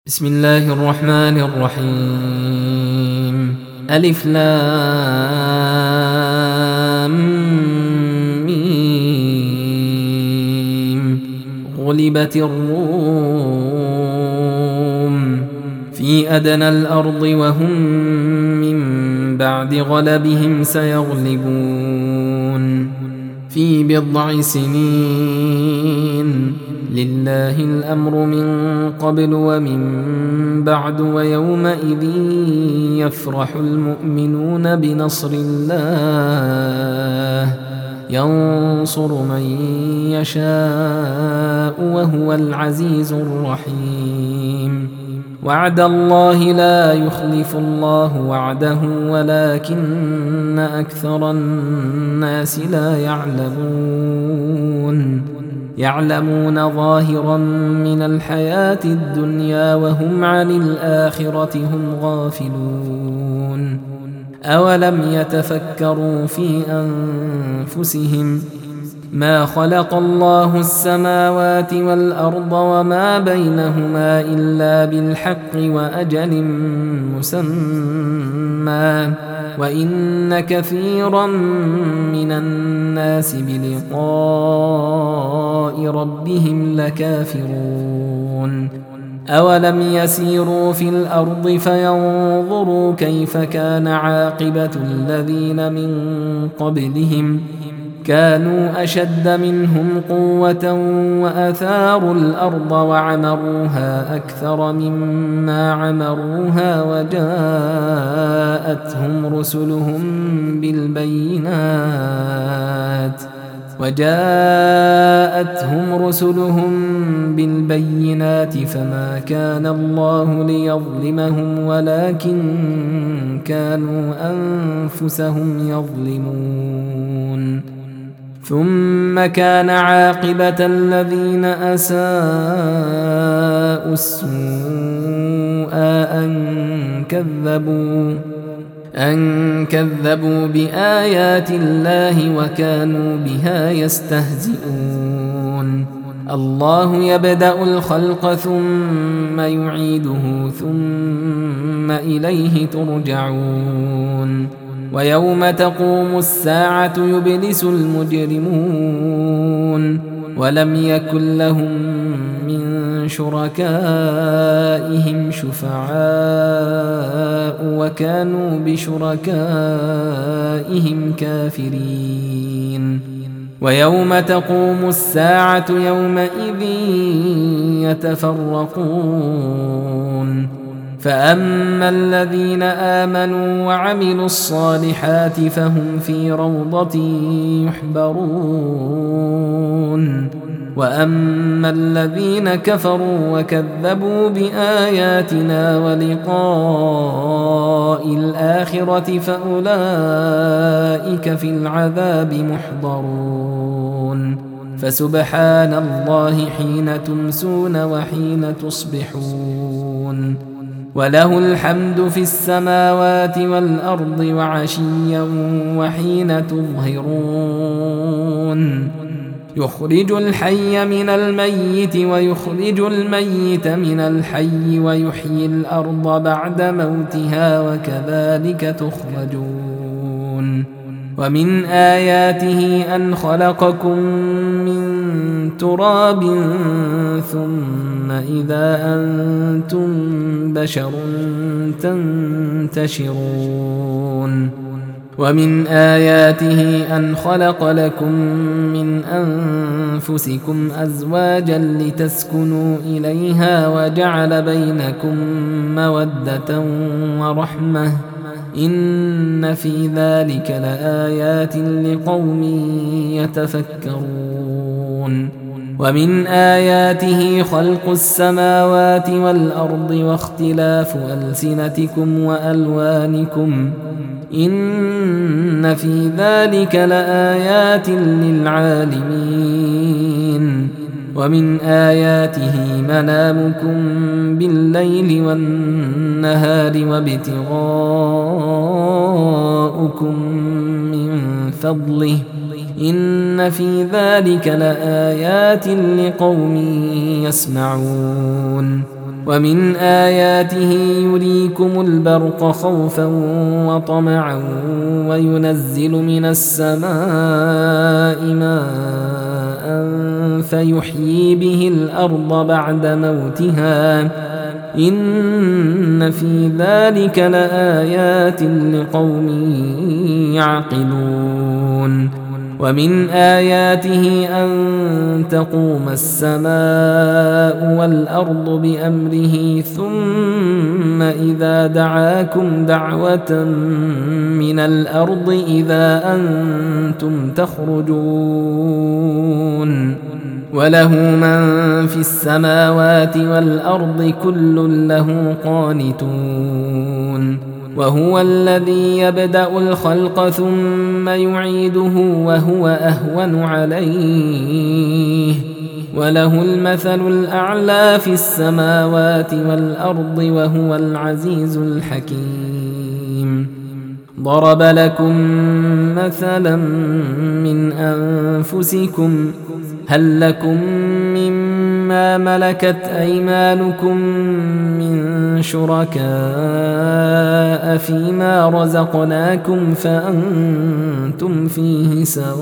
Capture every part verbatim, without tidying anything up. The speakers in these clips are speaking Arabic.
بسم الله الرحمن الرحيم. ألف لام ميم. غلبت الروم في أدنى الأرض وهم من بعد غلبهم سيغلبون في بضع سنين. لله الأمر من قبل ومن بعد ويومئذ يفرح المؤمنون بنصر الله ينصر من يشاء وهو العزيز الرحيم. وعد الله لا يخلف الله وعده ولكن أكثر الناس لا يعلمون يعلمون ظاهرا من الحياة الدنيا وهم عن الآخرة هم غافلون. أولم يتفكروا في أنفسهم ما خلق الله السماوات والأرض وما بينهما إلا بالحق وأجل مسمى وإن كثيرا من الناس بلقاء ربهم لكافرون. أولم يسيروا في الأرض فينظروا كيف كان عاقبة الذين من قبلهم كانوا أشد منهم قوة وأثاروا الأرض وعمروها أكثر مما عمروها وجاءتهم رسلهم بالبينات وجاءتهم رسلهم بالبينات فما كان الله ليظلمهم ولكن كانوا أنفسهم يظلمون. ثم كان عاقبة الذين أساءوا السوء أن كذبوا أن كذبوا بآيات الله وكانوا بها يستهزئون. الله يبدأ الخلق ثم يعيده ثم إليه ترجعون. ويوم تقوم الساعة يبلس المجرمون ولم يكن لهم من شركائهم شفعاء وكانوا بشركائهم كافرين. ويوم تقوم الساعة يومئذ يتفرقون فأما الذين آمنوا وعملوا الصالحات فهم في روضة يحبرون. وأما الذين كفروا وكذبوا بآياتنا ولقاء الآخرة فأولئك في العذاب محضرون. فسبحان الله حين تمسون وحين تصبحون وله الحمد في السماوات والأرض وعشيا وحين تظهرون. يخرج الحي من الميت ويخرج الميت من الحي ويحيي الأرض بعد موتها وكذلك تخرجون. ومن آياته أن خلقكم من تراب ثم إذا أنتم بشر تنتشرون. ومن آياته أن خلق لكم من أنفسكم أزواجا لتسكنوا إليها وجعل بينكم مودة ورحمة إن في ذلك لآيات لقوم يتفكرون. ومن آياته خلق السماوات والأرض واختلاف ألسنتكم وألوانكم إن في ذلك لآيات للعالمين. ومن آياته منامكم بالليل والنهار وابتغاؤكم من فضله إن في ذلك لآيات لقوم يسمعون ومن آياته يريكم البرق خوفا وطمعا وينزل من السماء ماء فيحيي به الأرض بعد موتها إن في ذلك لآيات لقوم يعقلون. ومن آياته أن تقوم السماء والأرض بأمره ثم إذا دعاكم دعوة من الأرض إذا أنتم تخرجون وله من في السماوات والأرض كل له قانتون وهو الذي يبدأ الخلق ثم يعيده وهو أهون عليه وله المثل الأعلى في السماوات والأرض وهو العزيز الحكيم. ضرب لكم مثلا من أنفسكم هل لكم مما ملكت أيمانكم من شركاء فيما رزقناكم فأنتم فيه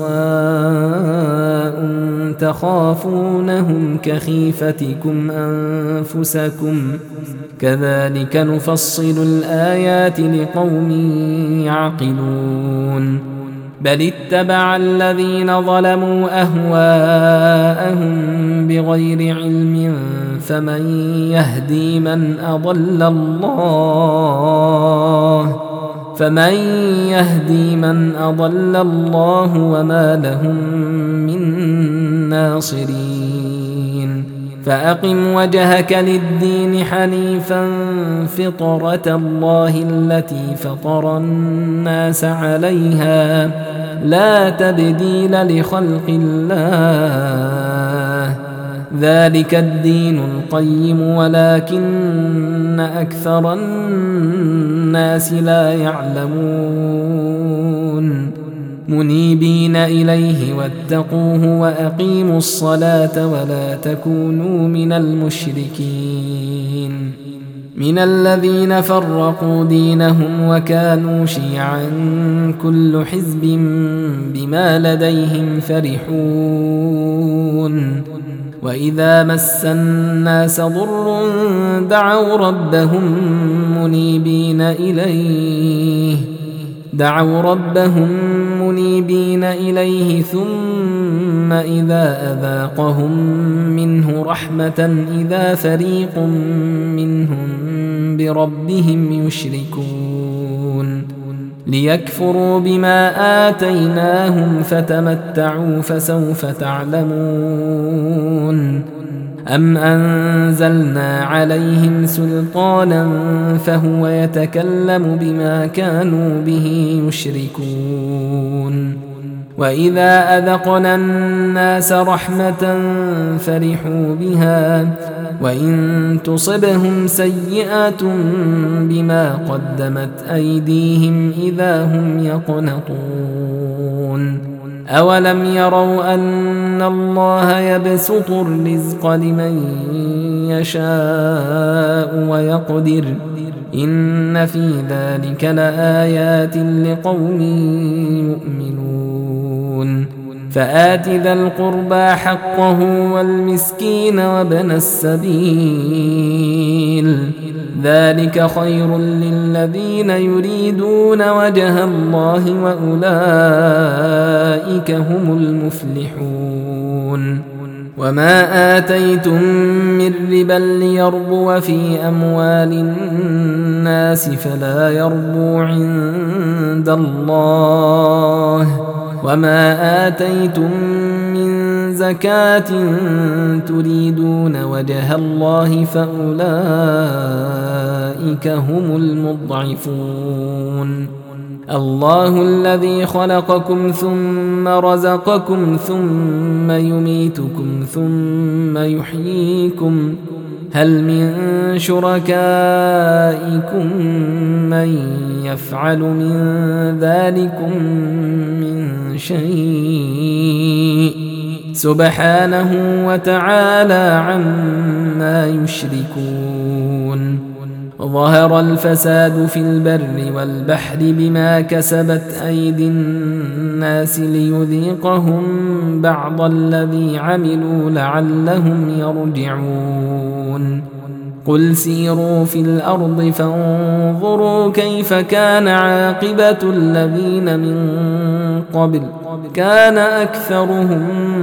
سواء تخافونهم كخيفتكم أنفسكم كذلك نفصل الآيات لقوم يعقلون. بل اتبع الذين ظلموا أهواءهم بغير علم فمن يهدي من أضل الله فمن يهدي من أضل الله وما لهم من ناصرين. فأقم وجهك للدين حنيفا فطرة الله التي فطر الناس عليها لا تبديل لخلق الله ذلك الدين القيم ولكن أكثر الناس لا يعلمون. منيبين إليه واتقوه وأقيموا الصلاة ولا تكونوا من المشركين من الذين فرقوا دينهم وكانوا شيعا كل حزب بما لديهم فرحون. وإذا مس الناس ضر دعوا ربهم منيبين إليه دعوا ربهم منيبين إليه ثم إذا أذاقهم منه رحمة إذا فريق منهم بربهم يشركون. ليكفروا بما آتيناهم فتمتعوا فسوف تعلمون. أم أنزلنا عليهم سلطانا فهو يتكلم بما كانوا به يشركون. وإذا أذقنا الناس رحمة فرحوا بها وإن تصبهم سيئة بما قدمت أيديهم إذا هم يقنطون. أولم يروا أن الله يبسط الرزق لمن يشاء ويقدر إن في ذلك لآيات لقوم يؤمنون. فآت ذا القربى حقه والمسكين وابن السبيل ذلك خير للذين يريدون وجه الله وأولئك هم المفلحون. وما آتيتم من ربا ليربو في أموال الناس فلا يربو عند الله وما آتيتم من زكاة تريدون وجه الله فأولئك هم المضعفون. الله الذي خلقكم ثم رزقكم ثم يميتكم ثم يحييكم هل من شركائكم من يفعل من ذلكم من شيء سبحانه وتعالى عما يشركون. ظهر الفساد في البر والبحر بما كسبت أيدي الناس ليذيقهم بعض الذي عملوا لعلهم يرجعون. قل سيروا في الأرض فانظروا كيف كان عاقبة الذين من قبل كان أكثرهم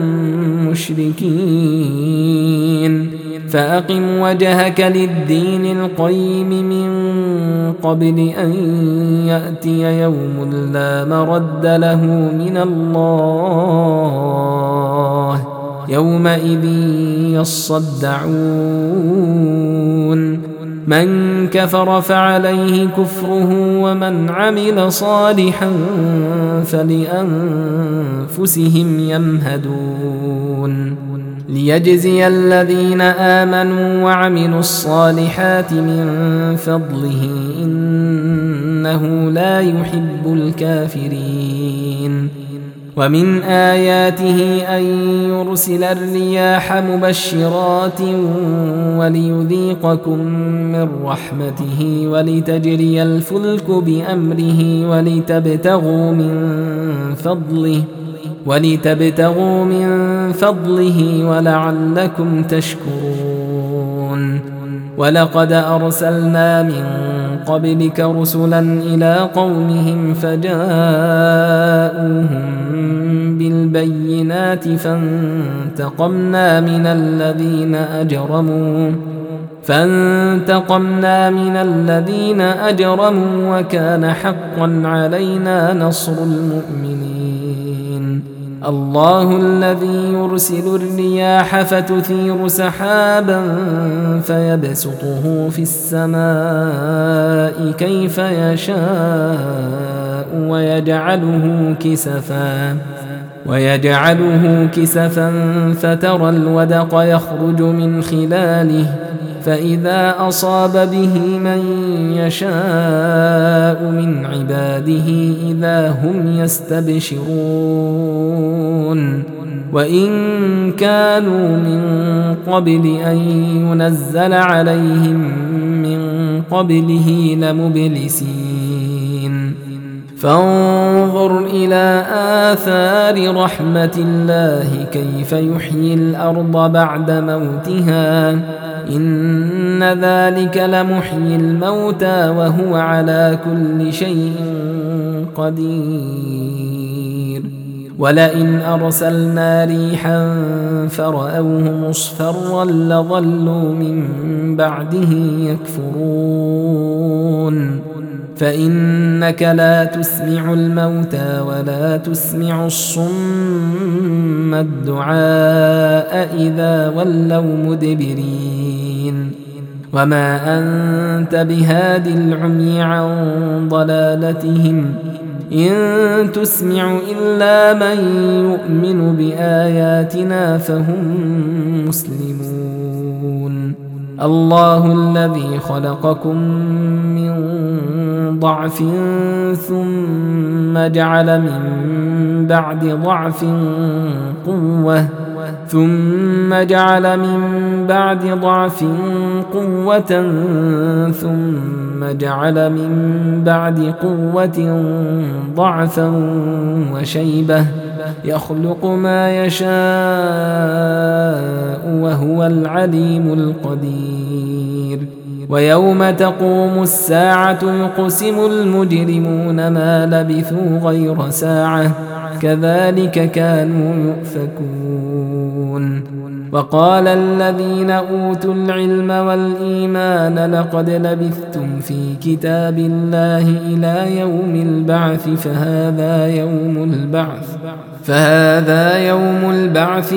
مشركين. فأقم وجهك للدين القيم من قبل أن يأتي يوم لا مرد له من الله يومئذ يصدعون. من كفر فعليه كفره ومن عمل صالحا فلأنفسهم يمهدون. ليجزي الذين آمنوا وعملوا الصالحات من فضله إنه لا يحب الكافرين. ومن آياته أن يرسل الرياح مبشرات وليذيقكم من رحمته ولتجري الفلك بأمره ولتبتغوا من فضله ولتبتغوا من فضله ولعلكم تشكرون. ولقد أرسلنا من قبلك رسلا إلى قومهم فجاءوهم بالبينات فانتقمنا من الذين أجرموا فانتقمنا من الذين أجرموا وكان حقا علينا نصر المؤمنين. الله الذي يرسل الرياح فتثير سحابا فيبسطه في السماء كيف يشاء ويجعله كسفا ويجعله كسفا فترى الودق يخرج من خلاله فإذا أصاب به من يشاء من عباده إذا هم يستبشرون. وإن كانوا من قبل أن ينزل عليهم من قبله لمبلسين. فانظر إلى آثار رحمة الله كيف يحيي الأرض بعد موتها إن ذلك لمحيي الموتى وهو على كل شيء قدير. ولئن أرسلنا ريحا فرأوه مصفرا لظلوا من بعده يكفرون. فإنك لا تسمع الموتى ولا تسمع الصم الدعاء إذا ولوا مدبرين. وما أنت بهاد العمي عن ضلالتهم إن تسمع إلا من يؤمن بآياتنا فهم مسلمون. الله الذي خلقكم من ضعف ثم جعل من بعد ضعف قوة ثم جعل من بعد ضعف قوة ثم جعل من بعد قوة ضعفا وشيبة يخلق ما يشاء وهو العليم القدير. ويوم تقوم الساعة يقسم المجرمون ما لبثوا غير ساعة كذلك كانوا يؤفكون. وقال الذين أوتوا العلم والإيمان لقد لبثتم في كتاب الله إلى يوم البعث فهذا يوم البعث فهذا يوم البعث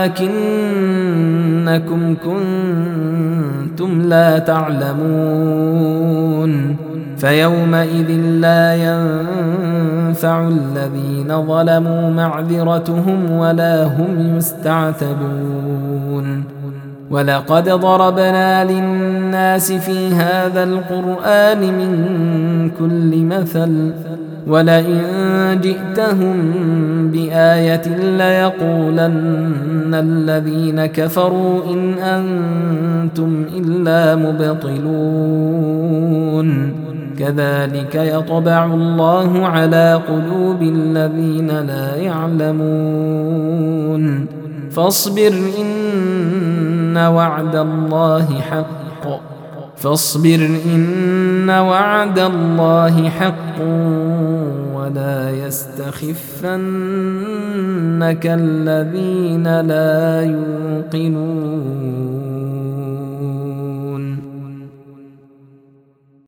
ولكنكم كنتم لا تعلمون. فيومئذ لا ينفع الذين ظلموا معذرتهم ولا هم يستعتبون. ولقد ضربنا للناس في هذا القرآن من كل مثل ولئن جئتهم بآية ليقولن الذين كفروا إن أنتم إلا مبطلون كذلك يطبع الله على قلوب الذين لا يعلمون فاصبر إن وعد الله حق فاصبر إن وعد الله حق ولا يستخفنك الذين لا يوقنون